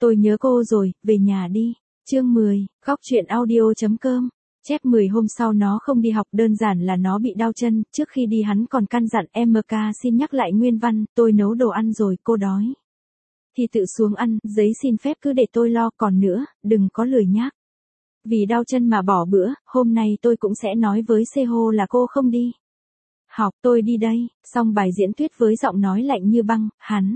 tôi nhớ cô rồi, về nhà đi. Chương 10, góc truyện audio.com. Chép 10 hôm sau nó không đi học, đơn giản là nó bị đau chân, trước khi đi hắn còn căn dặn MK xin nhắc lại nguyên văn, tôi nấu đồ ăn rồi, cô đói thì tự xuống ăn, giấy xin phép cứ để tôi lo, còn nữa, đừng có lười nhác. Vì đau chân mà bỏ bữa, hôm nay tôi cũng sẽ nói với Seho là cô không đi học, tôi đi đây. Xong bài diễn thuyết với giọng nói lạnh như băng, hắn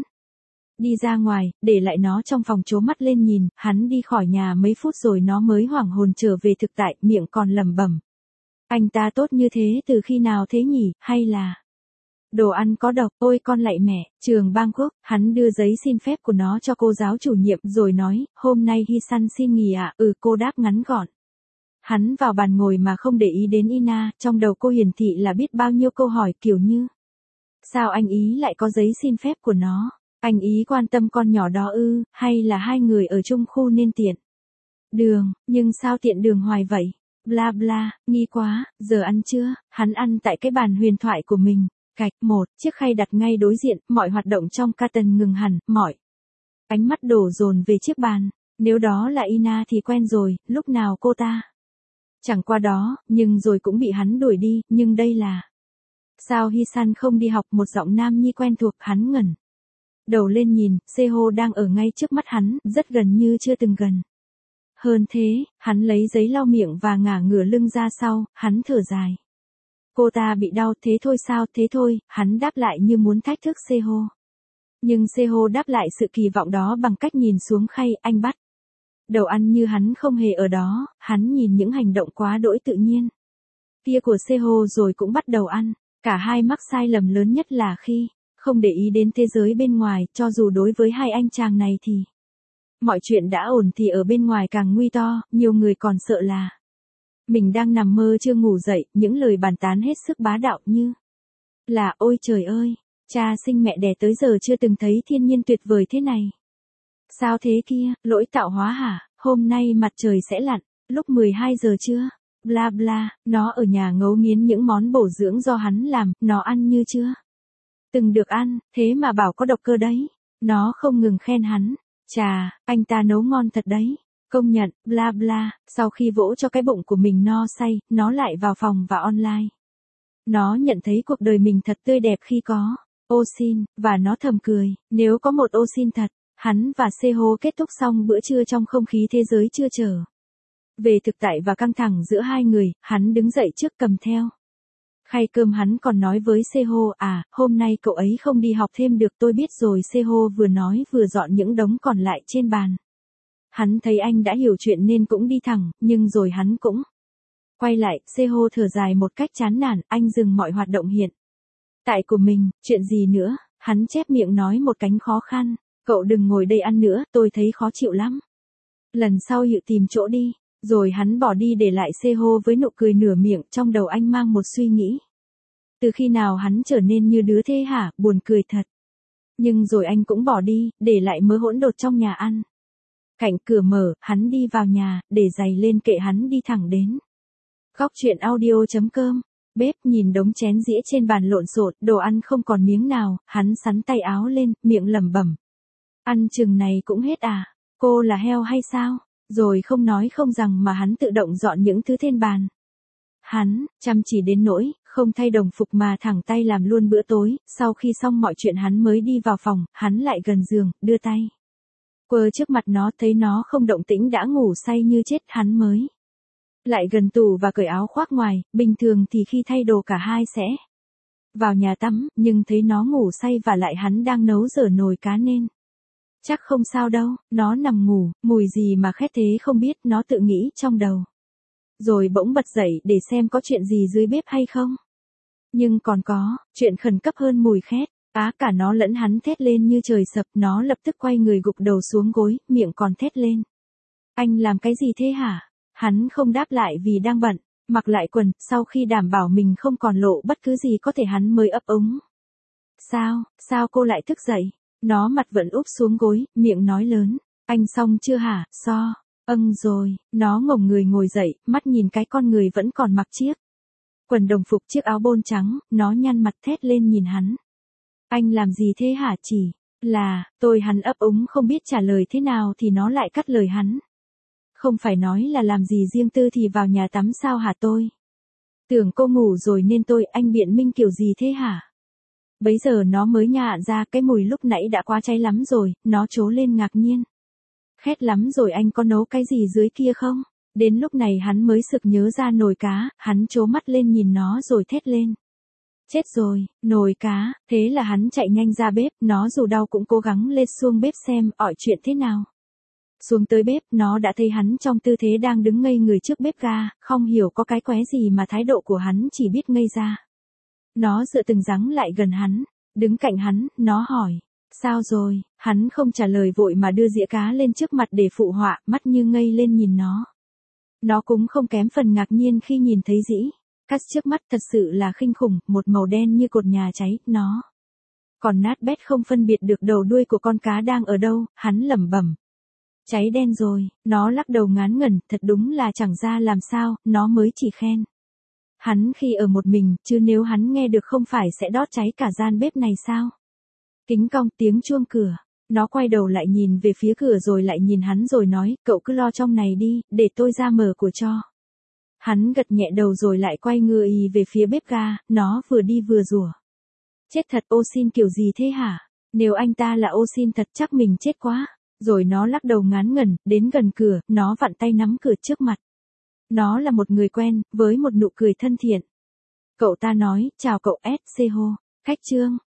đi ra ngoài, để lại nó trong phòng trố mắt lên nhìn, hắn đi khỏi nhà mấy phút rồi nó mới hoảng hồn trở về thực tại, miệng còn lẩm bẩm. Anh ta tốt như thế từ khi nào thế nhỉ, hay là đồ ăn có độc, ôi con lạy mẹ. Trường Bangkok, hắn đưa giấy xin phép của nó cho cô giáo chủ nhiệm rồi nói, hôm nay Hisan xin nghỉ ạ. Cô đáp ngắn gọn. Hắn vào bàn ngồi mà không để ý đến Ina, trong đầu cô hiển thị là biết bao nhiêu câu hỏi kiểu như. Sao anh ý lại có giấy xin phép của nó? Anh ý quan tâm con nhỏ đó hay là hai người ở chung khu nên tiện đường, nhưng sao tiện đường hoài vậy? Bla bla, nghi quá. Giờ ăn chưa? Hắn ăn tại cái bàn huyền thoại của mình. Cạch, một chiếc khay đặt ngay đối diện, mọi hoạt động trong carton ngừng hẳn, mọi ánh mắt đổ dồn về chiếc bàn. Nếu đó là Ina thì quen rồi, lúc nào cô ta chẳng qua đó, nhưng rồi cũng bị hắn đuổi đi, nhưng đây là. Sao Hisan không đi học? Một giọng nam nhi quen thuộc, hắn ngẩng đầu lên nhìn, Seho đang ở ngay trước mắt hắn, rất gần như chưa từng gần. Hơn thế, hắn lấy giấy lau miệng và ngả ngửa lưng ra sau, hắn thở dài. Cô ta bị đau, thế thôi sao? Thế thôi, hắn đáp lại như muốn thách thức Seho. Nhưng Seho đáp lại sự kỳ vọng đó bằng cách nhìn xuống khay, anh bắt đầu ăn như hắn không hề ở đó, hắn nhìn những hành động quá đỗi tự nhiên kia của Seho rồi cũng bắt đầu ăn. Cả hai mắc sai lầm lớn nhất là khi không để ý đến thế giới bên ngoài, cho dù đối với hai anh chàng này thì mọi chuyện đã ổn thì ở bên ngoài càng nguy to, nhiều người còn sợ là mình đang nằm mơ chưa ngủ dậy, những lời bàn tán hết sức bá đạo như là ôi trời ơi, cha sinh mẹ đẻ tới giờ chưa từng thấy thiên nhiên tuyệt vời thế này. Sao thế kia, lỗi tạo hóa hả, hôm nay mặt trời sẽ lặn, lúc 12 giờ trưa, bla bla, nó ở nhà ngấu nghiến những món bổ dưỡng do hắn làm, nó ăn như chưa từng được ăn, thế mà bảo có độc cơ đấy. Nó không ngừng khen hắn. Chà, anh ta nấu ngon thật đấy. Công nhận, bla bla. Sau khi vỗ cho cái bụng của mình no say, nó lại vào phòng và online. Nó nhận thấy cuộc đời mình thật tươi đẹp khi có Osin, và nó thầm cười, nếu có một Osin thật. Hắn và Seho kết thúc xong bữa trưa trong không khí thế giới chưa trở về thực tại và căng thẳng giữa hai người, hắn đứng dậy trước cầm theo khay cơm, hắn còn nói với Seho, hôm nay cậu ấy không đi học thêm được, tôi biết rồi. Seho vừa nói vừa dọn những đống còn lại trên bàn. Hắn thấy anh đã hiểu chuyện nên cũng đi thẳng, nhưng rồi hắn cũng quay lại. Seho thở dài một cách chán nản, anh dừng mọi hoạt động hiện tại của mình, chuyện gì nữa? Hắn chép miệng nói một cách khó khăn, cậu đừng ngồi đây ăn nữa, tôi thấy khó chịu lắm. Lần sau Hữu tìm chỗ đi. Rồi hắn bỏ đi để lại Seho với nụ cười nửa miệng, trong đầu anh mang một suy nghĩ. Từ khi nào hắn trở nên như đứa thế hả, buồn cười thật. Nhưng rồi anh cũng bỏ đi, để lại mớ hỗn độn trong nhà ăn. Cạnh cửa mở, hắn đi vào nhà, để giày lên kệ, hắn đi thẳng đến góc truyện audio.com. Bếp nhìn đống chén dĩa trên bàn lộn xộn, đồ ăn không còn miếng nào, hắn xắn tay áo lên, miệng lẩm bẩm. Ăn chừng này cũng hết à? Cô là heo hay sao? Rồi không nói không rằng mà hắn tự động dọn những thứ trên bàn. Hắn, chăm chỉ đến nỗi, không thay đồng phục mà thẳng tay làm luôn bữa tối. Sau khi xong mọi chuyện hắn mới đi vào phòng, hắn lại gần giường, đưa tay quơ trước mặt nó, thấy nó không động tĩnh đã ngủ say như chết, hắn mới lại gần tủ và cởi áo khoác ngoài. Bình thường thì khi thay đồ cả hai sẽ vào nhà tắm, nhưng thấy nó ngủ say và lại hắn đang nấu dở nồi cá nên chắc không sao đâu, nó nằm ngủ, mùi gì mà khét thế không biết, nó tự nghĩ trong đầu. Rồi bỗng bật dậy để xem có chuyện gì dưới bếp hay không. Nhưng còn có, chuyện khẩn cấp hơn mùi khét, cả nó lẫn hắn thét lên như trời sập, nó lập tức quay người gục đầu xuống gối, miệng còn thét lên. Anh làm cái gì thế hả? Hắn không đáp lại vì đang bận, mặc lại quần, sau khi đảm bảo mình không còn lộ bất cứ gì có thể hắn mới ấp úng. Sao cô lại thức dậy? Nó mặt vẫn úp xuống gối, miệng nói lớn. Anh xong chưa hả, rồi. Nó ngổng người ngồi dậy, mắt nhìn cái con người vẫn còn mặc chiếc quần đồng phục, chiếc áo bôn trắng, nó nhăn mặt thét lên nhìn hắn. Anh làm gì thế hả, chỉ Tôi hắn ấp úng không biết trả lời thế nào thì nó lại cắt lời hắn. Không phải nói là làm gì riêng tư thì vào nhà tắm sao hả tôi? Tưởng cô ngủ rồi nên anh biện minh kiểu gì thế hả? Bấy giờ nó mới nhả ra cái mùi lúc nãy đã quá cháy lắm rồi, nó trố lên ngạc nhiên. Khét lắm rồi, anh có nấu cái gì dưới kia không? Đến lúc này hắn mới sực nhớ ra nồi cá, hắn trố mắt lên nhìn nó rồi thét lên. Chết rồi, nồi cá, thế là hắn chạy nhanh ra bếp, nó dù đau cũng cố gắng lên xuống bếp xem ỏi chuyện thế nào. Xuống tới bếp, nó đã thấy hắn trong tư thế đang đứng ngây người trước bếp ga, không hiểu có cái quái gì mà thái độ của hắn chỉ biết ngây ra. Nó dựa từng dáng lại gần hắn, đứng cạnh hắn, nó hỏi, sao rồi, hắn không trả lời vội mà đưa dĩa cá lên trước mặt để phụ họa, mắt như ngây lên nhìn nó. Nó cũng không kém phần ngạc nhiên khi nhìn thấy dĩ cát trước mắt thật sự là kinh khủng, một màu đen như cột nhà cháy, nó còn nát bét không phân biệt được đầu đuôi của con cá đang ở đâu, hắn lẩm bẩm. Cháy đen rồi, nó lắc đầu ngán ngẩn, thật đúng là chẳng ra làm sao, nó mới chỉ khen. Hắn khi ở một mình, chứ nếu hắn nghe được không phải sẽ đốt cháy cả gian bếp này sao? Kính cong tiếng chuông cửa, nó quay đầu lại nhìn về phía cửa rồi lại nhìn hắn rồi nói, cậu cứ lo trong này đi, để tôi ra mở cửa cho. Hắn gật nhẹ đầu rồi lại quay người về phía bếp ga, nó vừa đi vừa rủa. Chết thật, ô xin kiểu gì thế hả? Nếu anh ta là ô xin thật chắc mình chết quá. Rồi nó lắc đầu ngán ngẩn, đến gần cửa, nó vặn tay nắm cửa trước mặt. Nó là một người quen, với một nụ cười thân thiện. Cậu ta nói, chào cậu S.C. Khách Trương,